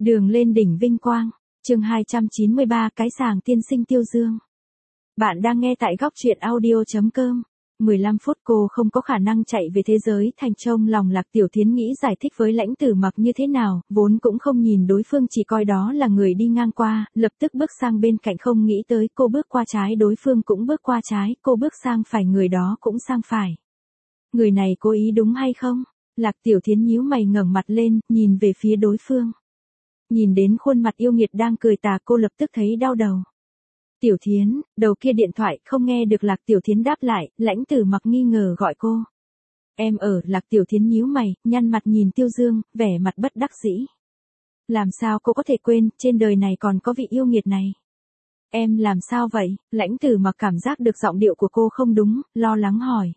Đường lên đỉnh vinh quang, chương 293 cái sàng tiên sinh Tiêu Dương. Bạn đang nghe tại góc truyện audio.com. 15 phút cô không có khả năng chạy về thế giới thành trong lòng Lạc Tiểu Thiến nghĩ giải thích với Lãnh Tử Mặc như thế nào, vốn cũng không nhìn đối phương chỉ coi đó là người đi ngang qua, lập tức bước sang bên cạnh không nghĩ tới cô bước qua trái đối phương cũng bước qua trái, cô bước sang phải người đó cũng sang phải. Người này cố ý đúng hay không? Lạc Tiểu Thiến nhíu mày ngẩng mặt lên, nhìn về phía đối phương. Nhìn đến khuôn mặt yêu nghiệt đang cười tà cô lập tức thấy đau đầu. Tiểu Thiến, đầu kia điện thoại không nghe được Lạc Tiểu Thiến đáp lại, Lãnh Tử Mặc nghi ngờ gọi cô. Em ở, Lạc Tiểu Thiến nhíu mày, nhăn mặt nhìn Tiêu Dương, vẻ mặt bất đắc dĩ. Làm sao cô có thể quên, trên đời này còn có vị yêu nghiệt này. Em làm sao vậy? Lãnh Tử Mặc cảm giác được giọng điệu của cô không đúng, lo lắng hỏi.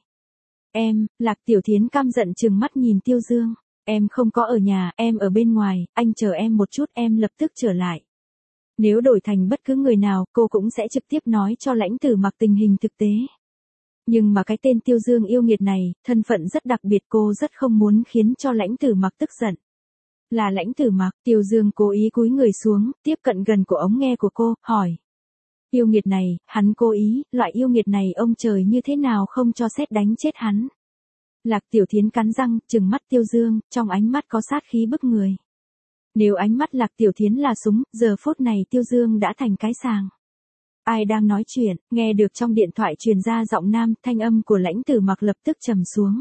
Em, Lạc Tiểu Thiến căm giận trừng mắt nhìn Tiêu Dương. Em không có ở nhà, em ở bên ngoài, anh chờ em một chút, em lập tức trở lại. Nếu đổi thành bất cứ người nào, cô cũng sẽ trực tiếp nói cho Lãnh Tử Mặc tình hình thực tế. Nhưng mà cái tên Tiêu Dương yêu nghiệt này, thân phận rất đặc biệt, cô rất không muốn khiến cho Lãnh Tử Mặc tức giận. Là Lãnh Tử Mặc, Tiêu Dương cố ý cúi người xuống, tiếp cận gần cổ ống nghe của cô, hỏi. Yêu nghiệt này, hắn cố ý, loại yêu nghiệt này ông trời như thế nào không cho sét đánh chết hắn. Lạc Tiểu Thiến cắn răng, trừng mắt Tiêu Dương, trong ánh mắt có sát khí bức người. Nếu ánh mắt Lạc Tiểu Thiến là súng, giờ phút này Tiêu Dương đã thành cái sàng. Ai đang nói chuyện, nghe được trong điện thoại truyền ra giọng nam, thanh âm của Lãnh Tử Mặc lập tức trầm xuống.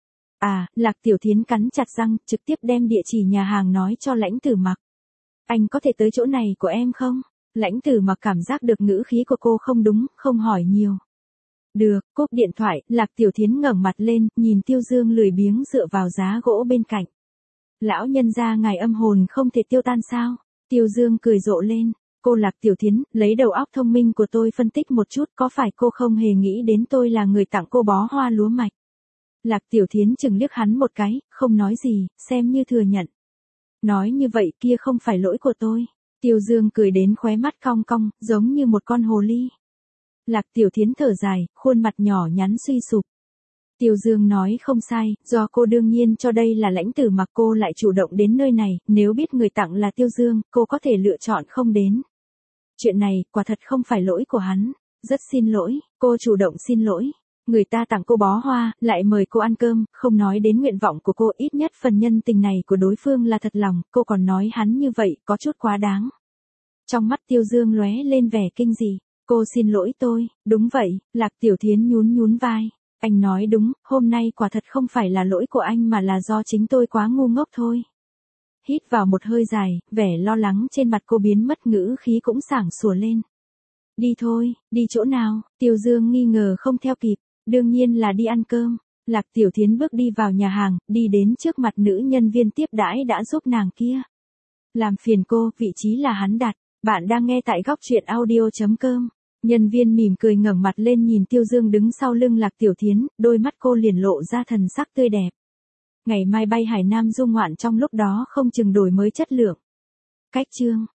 À, Lạc Tiểu Thiến cắn chặt răng, trực tiếp đem địa chỉ nhà hàng nói cho Lãnh Tử Mặc. Anh có thể tới chỗ này của em không? Lãnh Tử Mặc cảm giác được ngữ khí của cô không đúng, không hỏi nhiều. Được, cúp điện thoại, Lạc Tiểu Thiến ngẩng mặt lên, nhìn Tiêu Dương lười biếng dựa vào giá gỗ bên cạnh. Lão nhân gia ngài âm hồn không thể tiêu tan sao? Tiêu Dương cười rộ lên. Cô Lạc Tiểu Thiến, lấy đầu óc thông minh của tôi phân tích một chút, có phải cô không hề nghĩ đến tôi là người tặng cô bó hoa lúa mạch? Lạc Tiểu Thiến chừng liếc hắn một cái, không nói gì, xem như thừa nhận. Nói như vậy kia không phải lỗi của tôi. Tiêu Dương cười đến khóe mắt cong cong, giống như một con hồ ly. Lạc Tiểu Thiến thở dài, khuôn mặt nhỏ nhắn suy sụp. Tiêu Dương nói không sai, do cô đương nhiên cho đây là Lãnh Tử Mặc cô lại chủ động đến nơi này, nếu biết người tặng là Tiêu Dương, cô có thể lựa chọn không đến. Chuyện này, quả thật không phải lỗi của hắn. Rất xin lỗi, cô chủ động xin lỗi. Người ta tặng cô bó hoa, lại mời cô ăn cơm, không nói đến nguyện vọng của cô, ít nhất phần nhân tình này của đối phương là thật lòng, cô còn nói hắn như vậy, có chút quá đáng. Trong mắt Tiêu Dương lóe lên vẻ kinh dị. Cô xin lỗi tôi, đúng vậy, Lạc Tiểu Thiến nhún vai. Anh nói đúng, hôm nay quả thật không phải là lỗi của anh mà là do chính tôi quá ngu ngốc thôi. Hít vào một hơi dài, vẻ lo lắng trên mặt cô biến mất, ngữ khí cũng sảng sủa lên. Đi thôi, đi chỗ nào? Tiêu Dương nghi ngờ không theo kịp, đương nhiên là đi ăn cơm. Lạc Tiểu Thiến bước đi vào nhà hàng, đi đến trước mặt nữ nhân viên tiếp đãi đã giúp nàng kia. Làm phiền cô, vị trí là hắn đặt. Bạn đang nghe tại góc truyện audio.com. Nhân viên mỉm cười ngẩng mặt lên nhìn Tiêu Dương đứng sau lưng Lạc Tiểu Thiến, đôi mắt cô liền lộ ra thần sắc tươi đẹp. Ngày mai bay Hải Nam du ngoạn, trong lúc đó không chừng đổi mới chất lượng. Cách chương